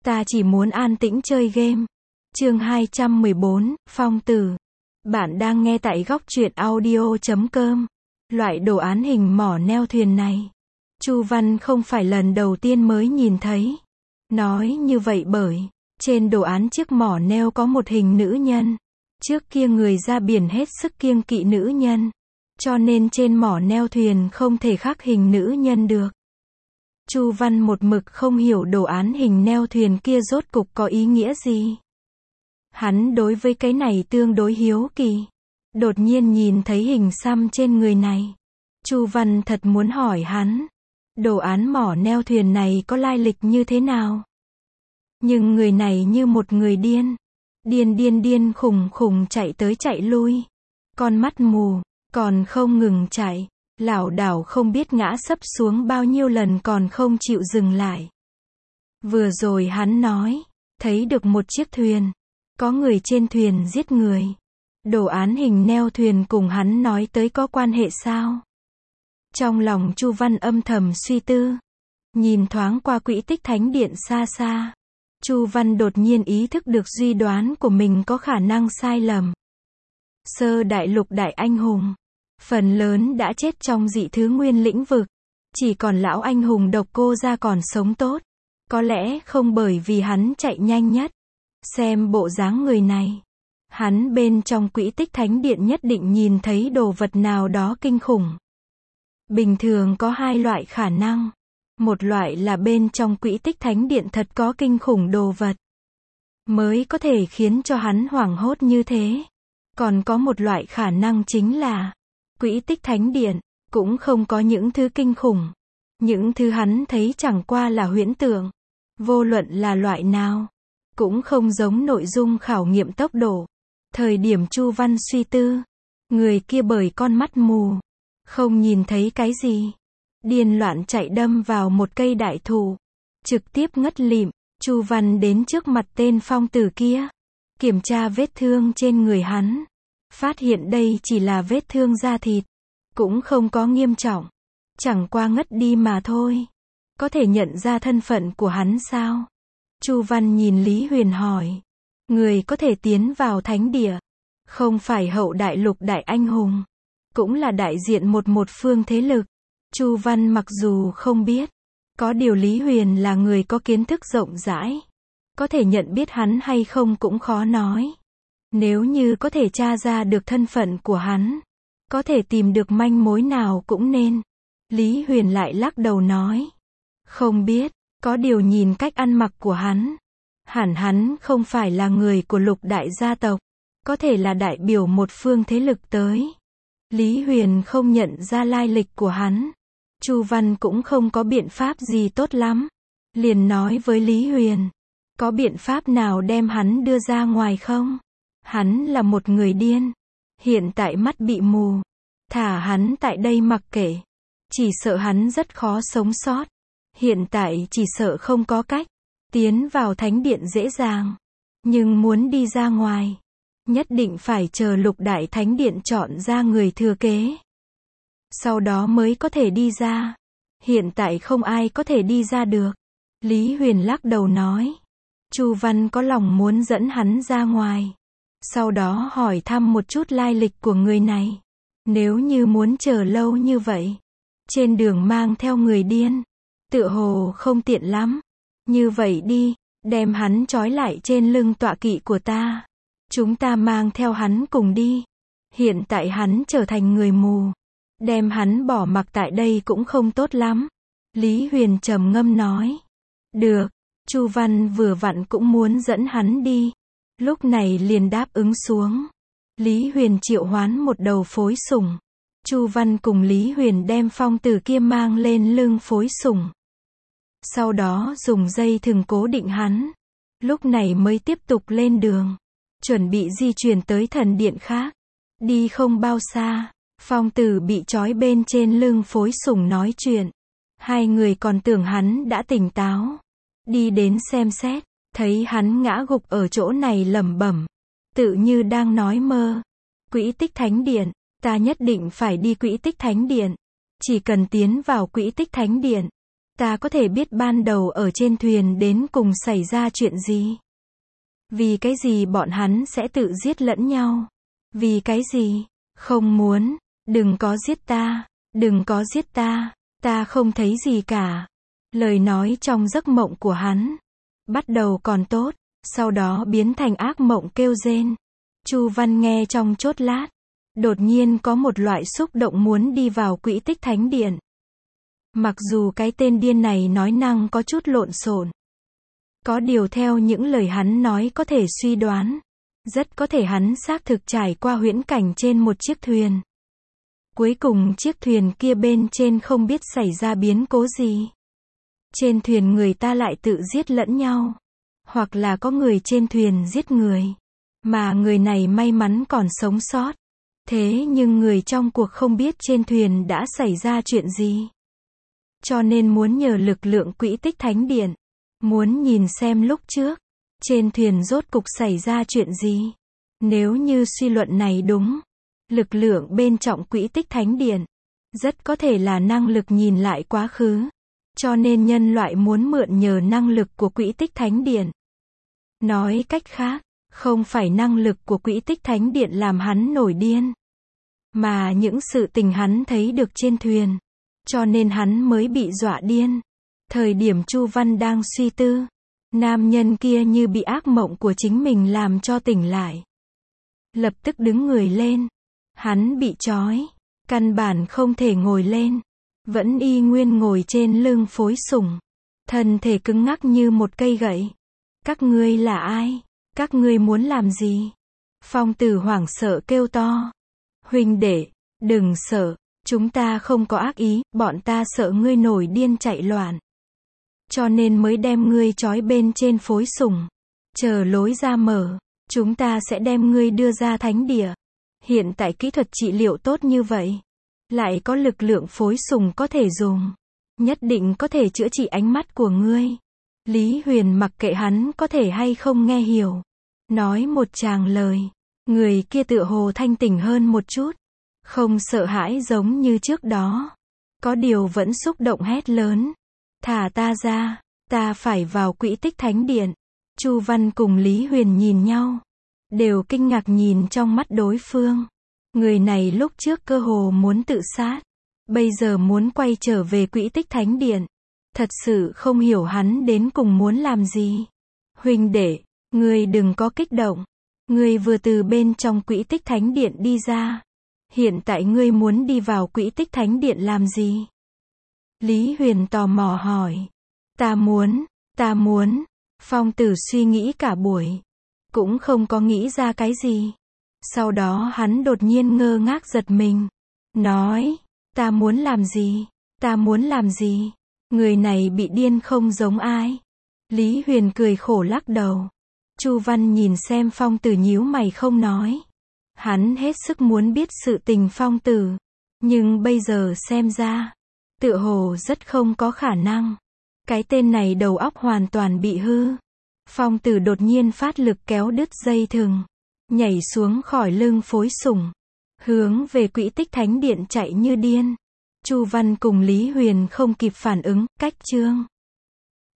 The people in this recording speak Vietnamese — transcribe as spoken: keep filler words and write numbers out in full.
Ta chỉ muốn an tĩnh chơi game. Chương hai trăm mười bốn, Phong Tử. Bạn đang nghe tại góc truyện audio chấm com. Loại đồ án hình mỏ neo thuyền này, Chu Văn không phải lần đầu tiên mới nhìn thấy. Nói như vậy bởi, trên đồ án chiếc mỏ neo có một hình nữ nhân. Trước kia người ra biển hết sức kiêng kỵ nữ nhân, cho nên trên mỏ neo thuyền không thể khắc hình nữ nhân được. Chu Văn một mực không hiểu đồ án hình neo thuyền kia rốt cục có ý nghĩa gì. Hắn đối với cái này tương đối hiếu kỳ. Đột nhiên nhìn thấy hình xăm trên người này, Chu Văn thật muốn hỏi hắn, đồ án mỏ neo thuyền này có lai lịch như thế nào? Nhưng người này như một người điên, điên điên điên khùng khùng chạy tới chạy lui, con mắt mù, còn không ngừng chạy, lảo đảo không biết ngã sấp xuống bao nhiêu lần còn không chịu dừng lại. Vừa rồi hắn nói, thấy được một chiếc thuyền, có người trên thuyền giết người. Đồ án hình neo thuyền cùng hắn nói tới có quan hệ sao? Trong lòng Chu Văn âm thầm suy tư, nhìn thoáng qua quỹ tích thánh điện xa xa, Chu Văn đột nhiên ý thức được suy đoán của mình có khả năng sai lầm. Sơ đại lục đại anh hùng, phần lớn đã chết trong dị thứ nguyên lĩnh vực, chỉ còn lão anh hùng độc cô ra còn sống tốt. Có lẽ không bởi vì hắn chạy nhanh nhất. Xem bộ dáng người này, hắn bên trong quỹ tích thánh điện nhất định nhìn thấy đồ vật nào đó kinh khủng. Bình thường có hai loại khả năng. Một loại là bên trong quỹ tích thánh điện thật có kinh khủng đồ vật, mới có thể khiến cho hắn hoảng hốt như thế. Còn có một loại khả năng chính là, quỹ tích thánh điện cũng không có những thứ kinh khủng. Những thứ hắn thấy chẳng qua là huyễn tưởng. Vô luận là loại nào, cũng không giống nội dung khảo nghiệm tốc độ. Thời điểm Chu Văn suy tư, người kia bởi con mắt mù, không nhìn thấy cái gì, điên loạn chạy đâm vào một cây đại thụ, trực tiếp ngất lịm. Chu Văn đến trước mặt tên phong tử kia, kiểm tra vết thương trên người hắn, phát hiện đây chỉ là vết thương da thịt, cũng không có nghiêm trọng, chẳng qua ngất đi mà thôi. Có thể nhận ra thân phận của hắn sao? Chu Văn nhìn Lý Huyền hỏi. Người có thể tiến vào thánh địa, không phải hậu đại lục đại anh hùng, cũng là đại diện một một phương thế lực. Chu Văn mặc dù không biết, có điều Lý Huyền là người có kiến thức rộng rãi, có thể nhận biết hắn hay không cũng khó nói. Nếu như có thể tra ra được thân phận của hắn, có thể tìm được manh mối nào cũng nên. Lý Huyền lại lắc đầu nói, không biết, có điều nhìn cách ăn mặc của hắn, hẳn hắn không phải là người của lục đại gia tộc, có thể là đại biểu một phương thế lực tới. Lý Huyền không nhận ra lai lịch của hắn. Chu Văn cũng không có biện pháp gì tốt lắm, liền nói với Lý Huyền, có biện pháp nào đem hắn đưa ra ngoài không? Hắn là một người điên, hiện tại mắt bị mù, thả hắn tại đây mặc kệ, chỉ sợ hắn rất khó sống sót. Hiện tại chỉ sợ không có cách tiến vào thánh điện dễ dàng, nhưng muốn đi ra ngoài, nhất định phải chờ lục đại thánh điện chọn ra người thừa kế, sau đó mới có thể đi ra. Hiện tại không ai có thể đi ra được. Lý Huyền lắc đầu nói. Chu Văn có lòng muốn dẫn hắn ra ngoài, sau đó hỏi thăm một chút lai lịch của người này. Nếu như muốn chờ lâu như vậy, trên đường mang theo người điên, tựa hồ không tiện lắm. Như vậy đi, đem hắn trói lại trên lưng tọa kỵ của ta, chúng ta mang theo hắn cùng đi. Hiện tại hắn trở thành người mù, đem hắn bỏ mặc tại đây cũng không tốt lắm. Lý Huyền trầm ngâm nói. Được. Chu Văn vừa vặn cũng muốn dẫn hắn đi, lúc này liền đáp ứng xuống. Lý Huyền triệu hoán một đầu phối sủng. Chu Văn cùng Lý Huyền đem phong tử kia mang lên lưng phối sủng, sau đó dùng dây thừng cố định hắn, lúc này mới tiếp tục lên đường, chuẩn bị di chuyển tới thần điện khác. Đi không bao xa, phong tử bị trói bên trên lưng phối sủng nói chuyện. Hai người còn tưởng hắn đã tỉnh táo, đi đến xem xét, thấy hắn ngã gục ở chỗ này lẩm bẩm, tự như đang nói mơ. Quỹ tích thánh điện, ta nhất định phải đi quỹ tích thánh điện, chỉ cần tiến vào quỹ tích thánh điện, Ta có thể biết ban đầu ở trên thuyền đến cùng xảy ra chuyện gì? Vì cái gì bọn hắn sẽ tự giết lẫn nhau? Vì cái gì? Không muốn, đừng có giết ta, đừng có giết ta, ta không thấy gì cả. Lời nói trong giấc mộng của hắn, bắt đầu còn tốt, sau đó biến thành ác mộng kêu rên. Chu Văn nghe trong chốt lát, đột nhiên có một loại xúc động muốn đi vào Quỹ Tích Thánh Điện. Mặc dù cái tên điên này nói năng có chút lộn xộn, có điều theo những lời hắn nói có thể suy đoán, rất có thể hắn xác thực trải qua huyễn cảnh trên một chiếc thuyền. Cuối cùng chiếc thuyền kia bên trên không biết xảy ra biến cố gì. Trên thuyền người ta lại tự giết lẫn nhau, hoặc là có người trên thuyền giết người, mà người này may mắn còn sống sót. Thế nhưng người trong cuộc không biết trên thuyền đã xảy ra chuyện gì. Cho nên muốn nhờ lực lượng Quỹ Tích Thánh Điện, muốn nhìn xem lúc trước, trên thuyền rốt cục xảy ra chuyện gì. Nếu như suy luận này đúng, lực lượng bên trong Quỹ Tích Thánh Điện, rất có thể là năng lực nhìn lại quá khứ. Cho nên nhân loại muốn mượn nhờ năng lực của Quỹ Tích Thánh Điện. Nói cách khác, không phải năng lực của Quỹ Tích Thánh Điện làm hắn nổi điên, mà những sự tình hắn thấy được trên thuyền. Cho nên hắn mới bị dọa điên. Thời điểm Chu Văn đang suy tư, nam nhân kia như bị ác mộng của chính mình làm cho tỉnh lại. Lập tức đứng người lên. Hắn bị trói, căn bản không thể ngồi lên, vẫn y nguyên ngồi trên lưng phối sủng, thân thể cứng ngắc như một cây gậy. Các ngươi là ai? Các ngươi muốn làm gì? Phong Tử hoảng sợ kêu to. Huynh đệ, đừng sợ, chúng ta không có ác ý, bọn ta sợ ngươi nổi điên chạy loạn. Cho nên mới đem ngươi trói bên trên phối sủng. Chờ lối ra mở, chúng ta sẽ đem ngươi đưa ra thánh địa. Hiện tại kỹ thuật trị liệu tốt như vậy, lại có lực lượng phối sủng có thể dùng, nhất định có thể chữa trị ánh mắt của ngươi. Lý Huyền mặc kệ hắn có thể hay không nghe hiểu, nói một tràng lời. Người kia tựa hồ thanh tỉnh hơn một chút, không sợ hãi giống như trước đó, có điều vẫn xúc động hét lớn. Thả ta ra, ta phải vào Quỹ Tích Thánh Điện. Chu Văn cùng Lý Huyền nhìn nhau, đều kinh ngạc nhìn trong mắt đối phương. Người này lúc trước cơ hồ muốn tự sát, bây giờ muốn quay trở về Quỹ Tích Thánh Điện. Thật sự không hiểu hắn đến cùng muốn làm gì. Huynh đệ, ngươi đừng có kích động. Ngươi vừa từ bên trong Quỹ Tích Thánh Điện đi ra. Hiện tại ngươi muốn đi vào Quỹ Tích Thánh Điện làm gì? Lý Huyền tò mò hỏi. Ta muốn, ta muốn. Phong Tử suy nghĩ cả buổi, cũng không có nghĩ ra cái gì. Sau đó hắn đột nhiên ngơ ngác giật mình. Nói, ta muốn làm gì? Ta muốn làm gì? Người này bị điên không giống ai. Lý Huyền cười khổ lắc đầu. Chu Văn nhìn xem Phong Tử nhíu mày không nói. Hắn hết sức muốn biết sự tình Phong Tử, nhưng bây giờ xem ra, tựa hồ rất không có khả năng. Cái tên này đầu óc hoàn toàn bị hư. Phong Tử đột nhiên phát lực kéo đứt dây thừng, nhảy xuống khỏi lưng phối sủng, hướng về Quỹ Tích Thánh Điện chạy như điên. Chu Văn cùng Lý Huyền không kịp phản ứng, cách chương